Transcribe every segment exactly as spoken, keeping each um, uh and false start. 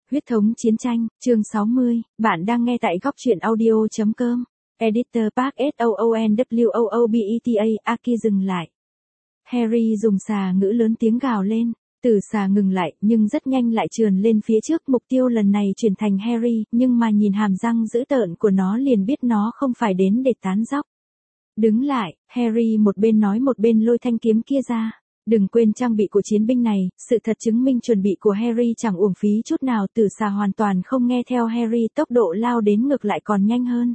Huyết thống chiến tranh, chương sáu mươi, bạn đang nghe tại góc truyện audio chấm com. Editor Park S O O N W O O B E T A, Aki dừng lại. Harry dùng xà ngữ lớn tiếng gào lên. Tử xà ngừng lại nhưng rất nhanh lại trườn lên phía trước, mục tiêu lần này chuyển thành Harry, nhưng mà nhìn hàm răng dữ tợn của nó liền biết nó không phải đến để tán dóc. Đứng lại, Harry một bên nói một bên lôi thanh kiếm kia ra. Đừng quên trang bị của chiến binh này, sự thật chứng minh chuẩn bị của Harry chẳng uổng phí chút nào. Tử xà hoàn toàn không nghe theo Harry, tốc độ lao đến ngược lại còn nhanh hơn.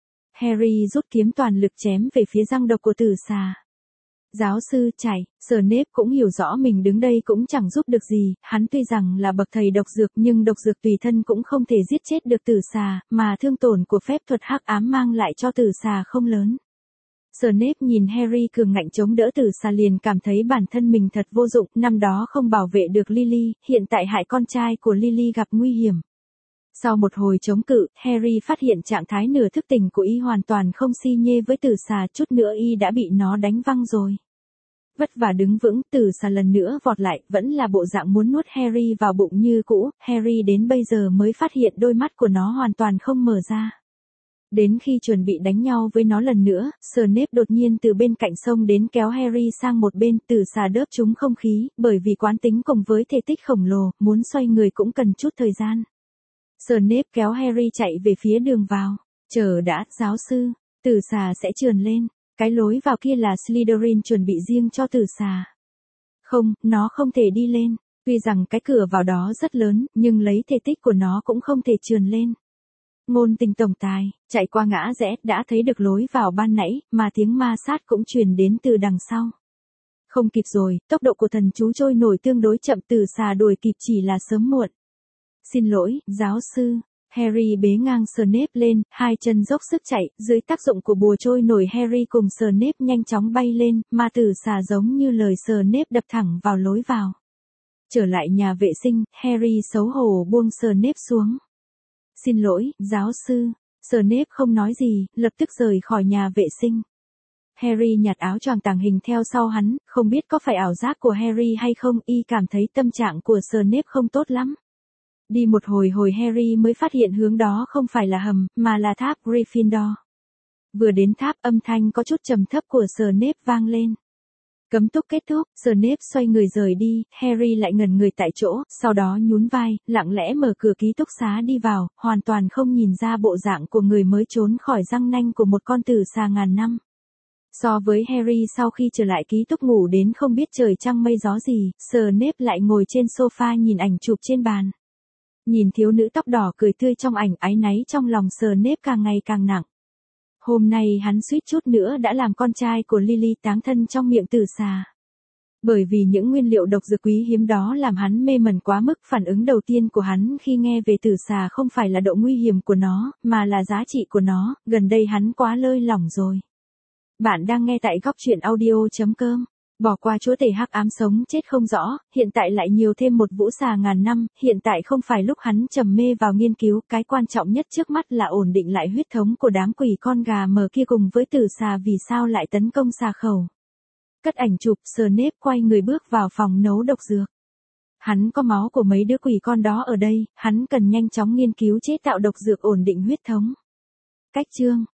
Harry rút kiếm toàn lực chém về phía răng độc của tử xà. Giáo sư chạy, Snape cũng hiểu rõ mình đứng đây cũng chẳng giúp được gì, hắn tuy rằng là bậc thầy độc dược nhưng độc dược tùy thân cũng không thể giết chết được tử xà, mà thương tổn của phép thuật hắc ám mang lại cho tử xà không lớn. Snape nhìn Harry cường ngạnh chống đỡ tử xà liền cảm thấy bản thân mình thật vô dụng, năm đó không bảo vệ được Lily, hiện tại hại con trai của Lily gặp nguy hiểm. Sau một hồi chống cự, Harry phát hiện trạng thái nửa thức tỉnh của y hoàn toàn không si nhê với tử xà, chút nữa y đã bị nó đánh văng rồi. Vất vả đứng vững, tử xà lần nữa vọt lại, vẫn là bộ dạng muốn nuốt Harry vào bụng như cũ. Harry đến bây giờ mới phát hiện đôi mắt của nó hoàn toàn không mở ra. Đến khi chuẩn bị đánh nhau với nó lần nữa, Snape đột nhiên từ bên cạnh sông đến kéo Harry sang một bên. Tử xà đớp trúng không khí, bởi vì quán tính cùng với thể tích khổng lồ, muốn xoay người cũng cần chút thời gian. Snape kéo Harry chạy về phía đường vào. Chờ đã, giáo sư, tử xà sẽ trườn lên. Cái lối vào kia là Slytherin chuẩn bị riêng cho tử xà. Không, nó không thể đi lên. Tuy rằng cái cửa vào đó rất lớn, nhưng lấy thể tích của nó cũng không thể trườn lên. Ngôn tình tổng tài, chạy qua ngã rẽ, đã thấy được lối vào ban nãy, mà tiếng ma sát cũng truyền đến từ đằng sau. Không kịp rồi, tốc độ của thần chú trôi nổi tương đối chậm, tử xà đuổi kịp chỉ là sớm muộn. Xin lỗi, giáo sư. Harry bế ngang Snape lên, hai chân dốc sức chạy, dưới tác dụng của bùa trôi nổi Harry cùng Snape nhanh chóng bay lên, mà tử xà giống như lời Snape đập thẳng vào lối vào. Trở lại nhà vệ sinh, Harry xấu hổ buông Snape xuống. Xin lỗi, giáo sư. Snape không nói gì, lập tức rời khỏi nhà vệ sinh. Harry nhặt áo choàng tàng hình theo sau hắn, không biết có phải ảo giác của Harry hay không, y cảm thấy tâm trạng của Snape không tốt lắm. Đi một hồi hồi Harry mới phát hiện hướng đó không phải là hầm, mà là tháp Gryffindor. Vừa đến tháp, âm thanh có chút trầm thấp của Snape vang lên. Cấm túc kết thúc, Snape xoay người rời đi, Harry lại ngẩn người tại chỗ, sau đó nhún vai, lặng lẽ mở cửa ký túc xá đi vào, hoàn toàn không nhìn ra bộ dạng của người mới trốn khỏi răng nanh của một con tử xà ngàn năm. So với Harry sau khi trở lại ký túc ngủ đến không biết trời trăng mây gió gì, Snape lại ngồi trên sofa nhìn ảnh chụp trên bàn. Nhìn thiếu nữ tóc đỏ cười tươi trong ảnh, áy náy trong lòng Snape càng ngày càng nặng. Hôm nay hắn suýt chút nữa đã làm con trai của Lily táng thân trong miệng tử xà. Bởi vì những nguyên liệu độc dược quý hiếm đó làm hắn mê mẩn quá mức, phản ứng đầu tiên của hắn khi nghe về tử xà không phải là độ nguy hiểm của nó, mà là giá trị của nó, gần đây hắn quá lơi lỏng rồi. Bạn đang nghe tại góc truyện audio chấm com. Bỏ qua chúa tể hắc ám sống chết không rõ, hiện tại lại nhiều thêm một vũ xà ngàn năm, hiện tại không phải lúc hắn trầm mê vào nghiên cứu, cái quan trọng nhất trước mắt là ổn định lại huyết thống của đám quỷ con gà mờ kia cùng với tử xà vì sao lại tấn công xà khẩu. Cất ảnh chụp, Snape quay người bước vào phòng nấu độc dược. Hắn có máu của mấy đứa quỷ con đó ở đây, hắn cần nhanh chóng nghiên cứu chế tạo độc dược ổn định huyết thống. Cách chương